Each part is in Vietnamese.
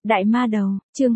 Đại ma đầu, chương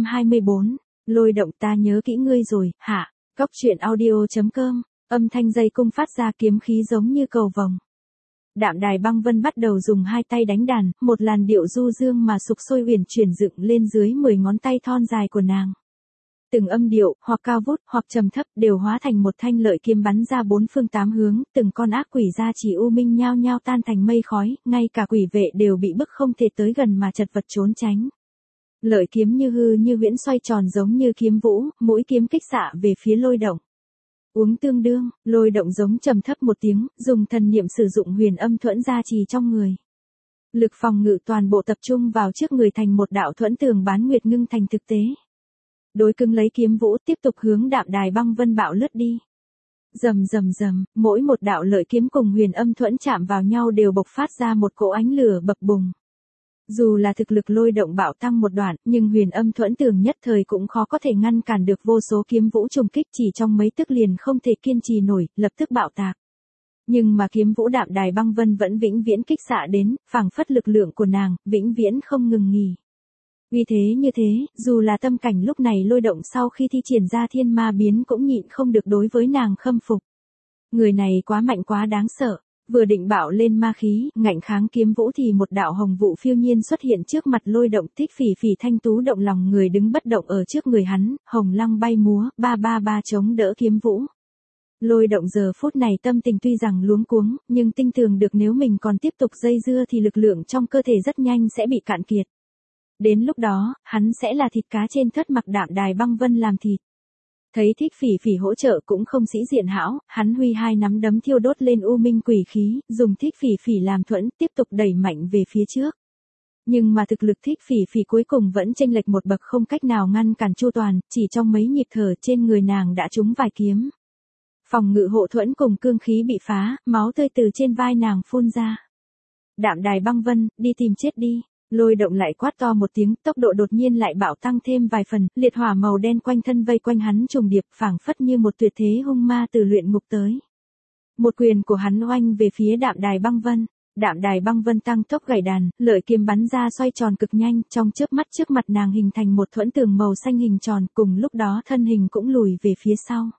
224, lôi động ta nhớ kỹ ngươi rồi, hả? Cóc truyện audio.com, âm thanh dây cung phát ra kiếm khí giống như cầu vồng. Đạm Đài Băng Vân bắt đầu dùng hai tay đánh đàn, một làn điệu du dương mà sục sôi uyển chuyển dựng lên dưới 10 ngón tay thon dài của nàng. Từng âm điệu, hoặc cao vút, hoặc trầm thấp, đều hóa thành một thanh lợi kiếm bắn ra bốn phương tám hướng, từng con ác quỷ gia chỉ u minh nhao nhao tan thành mây khói, ngay cả quỷ vệ đều bị bức không thể tới gần mà chật vật trốn tránh. Lợi kiếm như hư như huyễn xoay tròn giống như kiếm vũ, mũi kiếm kích xạ về phía lôi động. Uống tương đương, lôi động giống trầm thấp một tiếng, dùng thần niệm sử dụng huyền âm thuẫn gia trì trong người. Lực phòng ngự toàn bộ tập trung vào trước người thành một đạo thuẫn tường bán nguyệt ngưng thành thực tế. Đối cứng lấy kiếm vũ tiếp tục hướng Đạm Đài Băng Vân bạo lướt đi. Rầm rầm rầm, mỗi một đạo lợi kiếm cùng huyền âm thuẫn chạm vào nhau đều bộc phát ra một cỗ ánh lửa bập bùng. Dù là thực lực lôi động bạo tăng một đoạn, nhưng huyền âm thuẫn tường nhất thời cũng khó có thể ngăn cản được vô số kiếm vũ trùng kích, chỉ trong mấy tức liền không thể kiên trì nổi, lập tức bạo tạc. Nhưng mà kiếm vũ Đạm Đài Băng Vân vẫn vĩnh viễn kích xạ đến, phảng phất lực lượng của nàng, vĩnh viễn không ngừng nghỉ. Vì thế như thế, dù là tâm cảnh lúc này lôi động sau khi thi triển ra thiên ma biến cũng nhịn không được đối với nàng khâm phục. Người này quá mạnh quá đáng sợ. Vừa định bạo lên ma khí, ngạnh kháng kiếm vũ thì một đạo hồng vụ phiêu nhiên xuất hiện trước mặt lôi động. Thích Phỉ Phỉ thanh tú động lòng người đứng bất động ở trước người hắn, hồng lăng bay múa, ba chống đỡ kiếm vũ. Lôi động giờ phút này tâm tình tuy rằng luống cuống, nhưng tin tưởng được nếu mình còn tiếp tục dây dưa thì lực lượng trong cơ thể rất nhanh sẽ bị cạn kiệt. Đến lúc đó, hắn sẽ là thịt cá trên thớt mặc Đạm Đài Băng Vân làm thịt. Thấy Thích Phỉ Phỉ hỗ trợ cũng không sĩ diện hão, hắn huy hai nắm đấm thiêu đốt lên u minh quỷ khí, dùng Thích Phỉ Phỉ làm thuẫn, tiếp tục đẩy mạnh về phía trước. Nhưng mà thực lực Thích Phỉ Phỉ cuối cùng vẫn chênh lệch một bậc, không cách nào ngăn cản chu toàn, chỉ trong mấy nhịp thở trên người nàng đã trúng vài kiếm. Phòng ngự hộ thuẫn cùng cương khí bị phá, máu tươi từ trên vai nàng phun ra. Đạm Đài Băng Vân, đi tìm chết đi. Lôi động lại quát to một tiếng, tốc độ đột nhiên lại bạo tăng thêm vài phần, liệt hỏa màu đen quanh thân vây quanh hắn trùng điệp, phảng phất như một tuyệt thế hung ma từ luyện ngục tới. Một quyền của hắn oanh về phía Đạm Đài Băng Vân. Đạm Đài Băng Vân tăng tốc gảy đàn, lợi kiếm bắn ra xoay tròn cực nhanh, trong chớp mắt trước mặt nàng hình thành một thuẫn tường màu xanh hình tròn, cùng lúc đó thân hình cũng lùi về phía sau.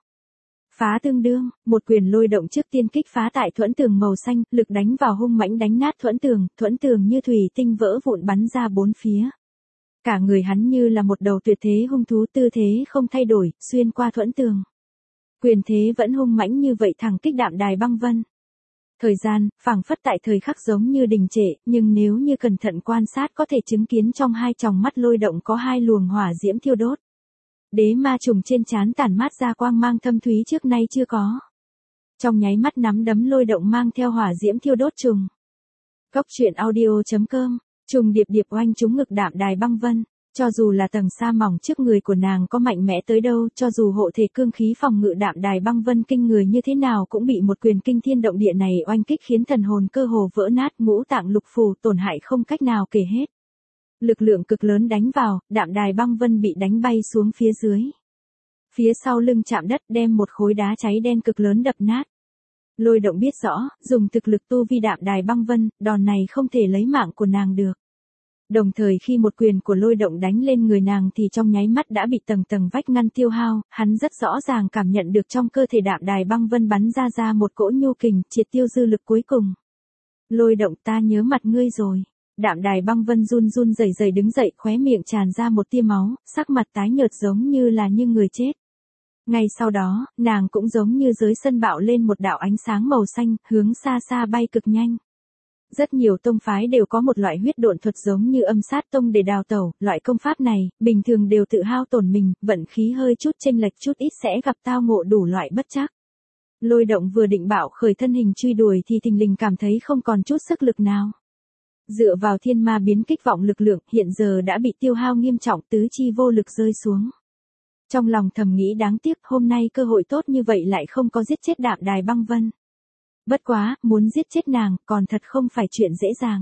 Phá tương đương, một quyền lôi động trước tiên kích phá tại thuẫn tường màu xanh, lực đánh vào hung mãnh đánh nát thuẫn tường như thủy tinh vỡ vụn bắn ra bốn phía. Cả người hắn như là một đầu tuyệt thế hung thú, tư thế không thay đổi, xuyên qua thuẫn tường. Quyền thế vẫn hung mãnh như vậy thẳng kích Đạm Đài Băng Vân. Thời gian, phảng phất tại thời khắc giống như đình trệ, nhưng nếu như cẩn thận quan sát có thể chứng kiến trong hai tròng mắt lôi động có hai luồng hỏa diễm thiêu đốt. Đế ma trùng trên trán tản mát ra quang mang thâm thúy trước nay chưa có. Trong nháy mắt nắm đấm lôi động mang theo hỏa diễm thiêu đốt trùng. Cóc truyện audio.com, trùng điệp điệp oanh trúng ngực Đạm Đài Băng Vân. Cho dù là tầng sa mỏng trước người của nàng có mạnh mẽ tới đâu, cho dù hộ thể cương khí phòng ngự Đạm Đài Băng Vân kinh người như thế nào cũng bị một quyền kinh thiên động địa này oanh kích khiến thần hồn cơ hồ vỡ nát, ngũ tạng lục phủ tổn hại không cách nào kể hết. Lực lượng cực lớn đánh vào, Đạm Đài Băng Vân bị đánh bay xuống phía dưới. Phía sau lưng chạm đất đem một khối đá cháy đen cực lớn đập nát. Lôi động biết rõ, dùng thực lực tu vi Đạm Đài Băng Vân, đòn này không thể lấy mạng của nàng được. Đồng thời khi một quyền của lôi động đánh lên người nàng thì trong nháy mắt đã bị tầng tầng vách ngăn tiêu hao, hắn rất rõ ràng cảm nhận được trong cơ thể Đạm Đài Băng Vân bắn ra một cỗ nhu kình, triệt tiêu dư lực cuối cùng. Lôi động ta nhớ mặt ngươi rồi. Đạm Đài Băng Vân run rẩy đứng dậy, khóe miệng tràn ra một tia máu, sắc mặt tái nhợt giống như là như người chết. Ngay sau đó, nàng cũng giống như dưới sân bạo lên một đạo ánh sáng màu xanh, hướng xa xa bay cực nhanh. Rất nhiều tông phái đều có một loại huyết độn thuật giống như Âm Sát Tông để đào tẩu, loại công pháp này, bình thường đều tự hao tổn mình, vận khí hơi chút chênh lệch chút ít sẽ gặp tao ngộ đủ loại bất trắc. Lôi động vừa định bạo khởi thân hình truy đuổi thì thình lình cảm thấy không còn chút sức lực nào. Dựa vào thiên ma biến kích vọng lực lượng hiện giờ đã bị tiêu hao nghiêm trọng, tứ chi vô lực rơi xuống. Trong lòng thầm nghĩ đáng tiếc hôm nay cơ hội tốt như vậy lại không có giết chết Đạm Đài Băng Vân. Bất quá, muốn giết chết nàng còn thật không phải chuyện dễ dàng.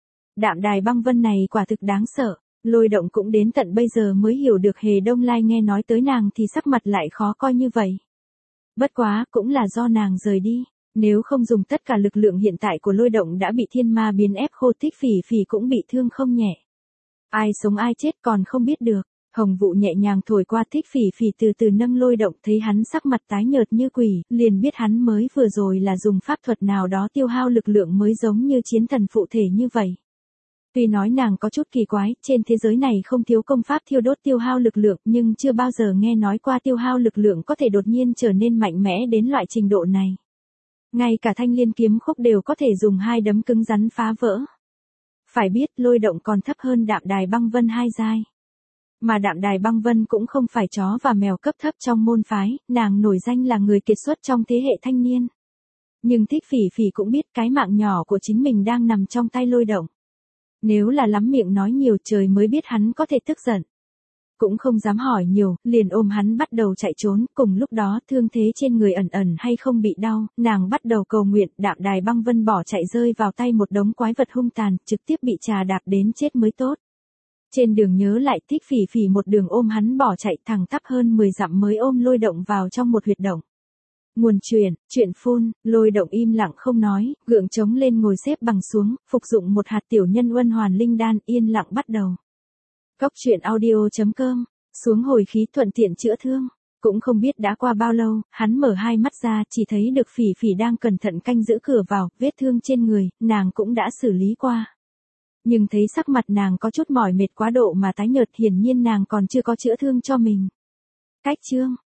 Đạm Đài Băng Vân này quả thực đáng sợ, lôi động cũng đến tận bây giờ mới hiểu được Hề Đông Lai nghe nói tới nàng thì sắc mặt lại khó coi như vậy. Bất quá, cũng là do nàng rời đi. Nếu không dùng tất cả lực lượng hiện tại của lôi động đã bị thiên ma biến ép khô, Thích Phỉ Phỉ cũng bị thương không nhẹ. Ai sống ai chết còn không biết được. Hồng Vụ nhẹ nhàng thổi qua, Thích Phỉ Phỉ từ từ nâng Lôi Động, thấy hắn sắc mặt tái nhợt như quỷ, liền biết hắn mới vừa rồi là dùng pháp thuật nào đó tiêu hao lực lượng mới giống như chiến thần phụ thể như vậy. Tuy nói nàng có chút kỳ quái, trên thế giới này không thiếu công pháp thiêu đốt tiêu hao lực lượng, nhưng chưa bao giờ nghe nói qua tiêu hao lực lượng có thể đột nhiên trở nên mạnh mẽ đến loại trình độ này. Ngay cả Thanh Liên kiếm khúc đều có thể dùng hai đấm cứng rắn phá vỡ. Phải biết Lôi Động còn thấp hơn Đạm Đài Băng Vân 2 giai. Mà Đạm Đài Băng Vân cũng không phải chó và mèo cấp thấp trong môn phái, nàng nổi danh là người kiệt xuất trong thế hệ thanh niên. Nhưng Thích Phỉ Phỉ cũng biết cái mạng nhỏ của chính mình đang nằm trong tay Lôi Động. Nếu là lắm miệng nói nhiều, trời mới biết hắn có thể tức giận. Cũng không dám hỏi nhiều, liền ôm hắn bắt đầu chạy trốn, cùng lúc đó thương thế trên người ẩn ẩn hay không bị đau, nàng bắt đầu cầu nguyện. Đạm Đài Băng Vân bỏ chạy rơi vào tay một đống quái vật hung tàn, trực tiếp bị trà đạp đến chết mới tốt. Trên đường nhớ lại, Thích Phỉ Phỉ một đường ôm hắn bỏ chạy thẳng tắp hơn 10 dặm mới ôm Lôi Động vào trong một huyệt động. Nguồn chuyện phun. Lôi Động im lặng không nói, gượng chống lên ngồi xếp bằng xuống, phục dụng một hạt tiểu nhân uân hoàn linh đan, yên lặng bắt đầu. Cốc truyện audio.com, xuống hồi khí thuận tiện chữa thương. Cũng không biết đã qua bao lâu, hắn mở hai mắt ra, chỉ thấy được Phỉ Phỉ đang cẩn thận canh giữ cửa vào, vết thương trên người, nàng cũng đã xử lý qua. Nhưng thấy sắc mặt nàng có chút mỏi mệt quá độ mà tái nhợt, hiển nhiên nàng còn chưa có chữa thương cho mình. Cách chương